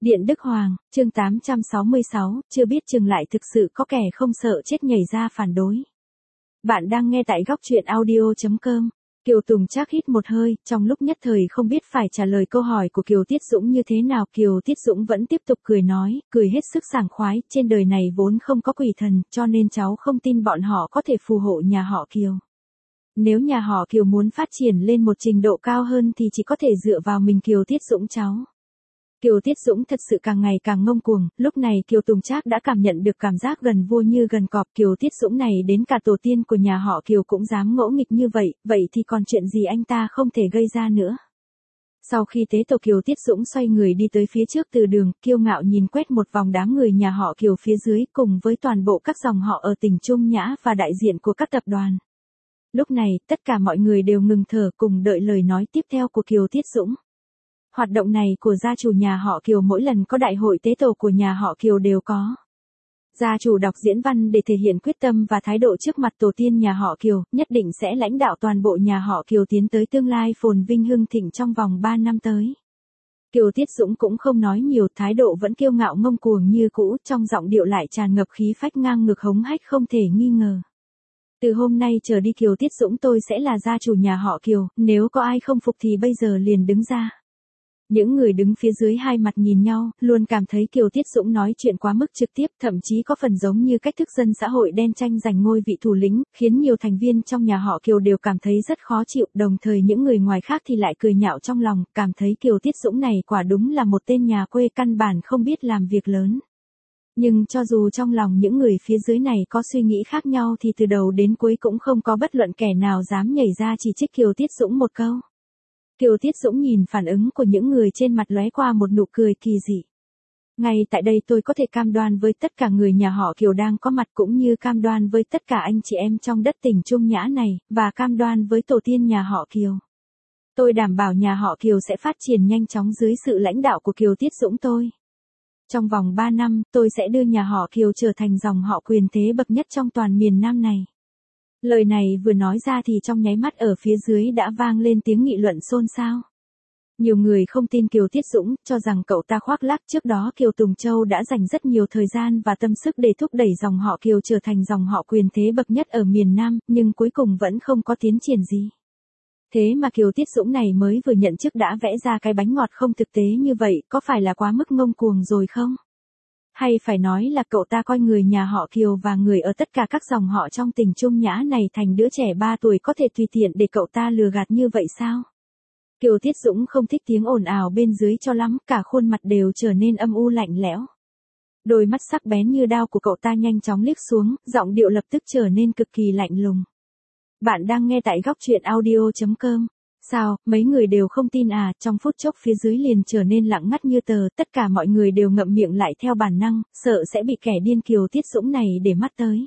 Điện Đức Hoàng, chương 866, chưa biết chừng lại thực sự có kẻ không sợ chết nhảy ra phản đối. Bạn đang nghe tại góc truyện audio.com. Kiều Tùng Trác hít một hơi, trong lúc nhất thời không biết phải trả lời câu hỏi của Kiều Tiết Dũng như thế nào. Kiều Tiết Dũng vẫn tiếp tục cười nói, cười hết sức sảng khoái, trên đời này vốn không có quỷ thần, cho nên cháu không tin bọn họ có thể phù hộ nhà họ Kiều. Nếu nhà họ Kiều muốn phát triển lên một trình độ cao hơn thì chỉ có thể dựa vào mình Kiều Tiết Dũng cháu. Kiều Tiết Dũng thật sự càng ngày càng ngông cuồng, lúc này Kiều Tùng Trác đã cảm nhận được cảm giác gần vua như gần cọp. Kiều Tiết Dũng này đến cả tổ tiên của nhà họ Kiều cũng dám ngỗ nghịch như vậy thì còn chuyện gì anh ta không thể gây ra nữa. Sau khi tế tổ, Kiều Tiết Dũng xoay người đi tới phía trước từ đường, kiêu ngạo nhìn quét một vòng đám người nhà họ Kiều phía dưới cùng với toàn bộ các dòng họ ở tỉnh Trung Nhã và đại diện của các tập đoàn. Lúc này, tất cả mọi người đều ngừng thở cùng đợi lời nói tiếp theo của Kiều Tiết Dũng. Hoạt động này của gia chủ nhà họ Kiều mỗi lần có đại hội tế tổ của nhà họ Kiều đều có. Gia chủ đọc diễn văn để thể hiện quyết tâm và thái độ trước mặt tổ tiên nhà họ Kiều, nhất định sẽ lãnh đạo toàn bộ nhà họ Kiều tiến tới tương lai phồn vinh hưng thịnh trong vòng 3 năm tới. Kiều Tiết Dũng cũng không nói nhiều, thái độ vẫn kiêu ngạo ngông cuồng như cũ, trong giọng điệu lại tràn ngập khí phách ngang ngược hống hách không thể nghi ngờ. Từ hôm nay trở đi Kiều Tiết Dũng tôi sẽ là gia chủ nhà họ Kiều, nếu có ai không phục thì bây giờ liền đứng ra. Những người đứng phía dưới hai mặt nhìn nhau, luôn cảm thấy Kiều Tiết Dũng nói chuyện quá mức trực tiếp, thậm chí có phần giống như cách thức dân xã hội đen tranh giành ngôi vị thủ lĩnh, khiến nhiều thành viên trong nhà họ Kiều đều cảm thấy rất khó chịu, đồng thời những người ngoài khác thì lại cười nhạo trong lòng, cảm thấy Kiều Tiết Dũng này quả đúng là một tên nhà quê căn bản không biết làm việc lớn. Nhưng cho dù trong lòng những người phía dưới này có suy nghĩ khác nhau thì từ đầu đến cuối cũng không có bất luận kẻ nào dám nhảy ra chỉ trích Kiều Tiết Dũng một câu. Kiều Tiết Dũng nhìn phản ứng của những người trên mặt lóe qua một nụ cười kỳ dị. Ngay tại đây tôi có thể cam đoan với tất cả người nhà họ Kiều đang có mặt cũng như cam đoan với tất cả anh chị em trong đất tỉnh Trung Nhã này, và cam đoan với tổ tiên nhà họ Kiều. Tôi đảm bảo nhà họ Kiều sẽ phát triển nhanh chóng dưới sự lãnh đạo của Kiều Tiết Dũng tôi. Trong vòng 3 năm, tôi sẽ đưa nhà họ Kiều trở thành dòng họ quyền thế bậc nhất trong toàn miền Nam này. Lời này vừa nói ra thì trong nháy mắt ở phía dưới đã vang lên tiếng nghị luận xôn xao. Nhiều người không tin Kiều Tiết Dũng, cho rằng cậu ta khoác lác. Trước đó Kiều Tùng Châu đã dành rất nhiều thời gian và tâm sức để thúc đẩy dòng họ Kiều trở thành dòng họ quyền thế bậc nhất ở miền Nam, nhưng cuối cùng vẫn không có tiến triển gì. Thế mà Kiều Tiết Dũng này mới vừa nhận chức đã vẽ ra cái bánh ngọt không thực tế như vậy, có phải là quá mức ngông cuồng rồi không? Hay phải nói là cậu ta coi người nhà họ Kiều và người ở tất cả các dòng họ trong tỉnh Trung Nhã này thành đứa trẻ 3 tuổi có thể tùy tiện để cậu ta lừa gạt như vậy sao? Kiều Tiết Dũng không thích tiếng ồn ào bên dưới cho lắm, cả khuôn mặt đều trở nên âm u lạnh lẽo. Đôi mắt sắc bén như đao của cậu ta nhanh chóng liếc xuống, giọng điệu lập tức trở nên cực kỳ lạnh lùng. Bạn đang nghe tại góc truyện audio.com. Sao, mấy người đều không tin à? Trong phút chốc phía dưới liền trở nên lặng ngắt như tờ, tất cả mọi người đều ngậm miệng lại theo bản năng, sợ sẽ bị kẻ điên Kiều Tiết Dũng này để mắt tới.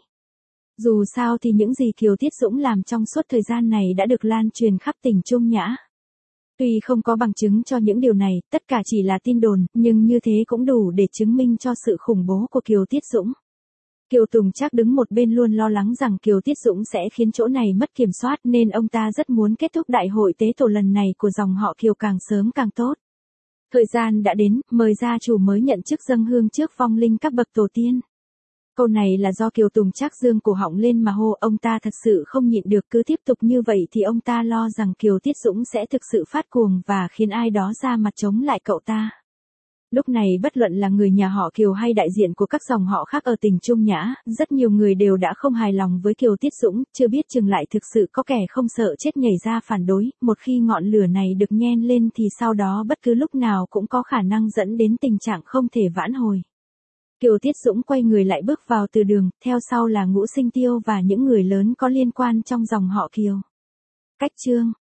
Dù sao thì những gì Kiều Tiết Dũng làm trong suốt thời gian này đã được lan truyền khắp tỉnh Trung Nhã. Tuy không có bằng chứng cho những điều này, tất cả chỉ là tin đồn, nhưng như thế cũng đủ để chứng minh cho sự khủng bố của Kiều Tiết Dũng. Kiều Tùng Trác đứng một bên luôn lo lắng rằng Kiều Tiết Dũng sẽ khiến chỗ này mất kiểm soát nên ông ta rất muốn kết thúc đại hội tế tổ lần này của dòng họ Kiều càng sớm càng tốt. Thời gian đã đến, mời gia chủ mới nhận chức dâng hương trước vong linh các bậc tổ tiên. Câu này là do Kiều Tùng Trác dương cổ họng lên mà hô, ông ta thật sự không nhịn được, cứ tiếp tục như vậy thì ông ta lo rằng Kiều Tiết Dũng sẽ thực sự phát cuồng và khiến ai đó ra mặt chống lại cậu ta. Lúc này bất luận là người nhà họ Kiều hay đại diện của các dòng họ khác ở tỉnh Trung Nhã, rất nhiều người đều đã không hài lòng với Kiều Tiết Dũng, chưa biết chừng lại thực sự có kẻ không sợ chết nhảy ra phản đối, một khi ngọn lửa này được nhen lên thì sau đó bất cứ lúc nào cũng có khả năng dẫn đến tình trạng không thể vãn hồi. Kiều Tiết Dũng quay người lại bước vào từ đường, theo sau là Ngũ Sinh Tiêu và những người lớn có liên quan trong dòng họ Kiều. Cách chương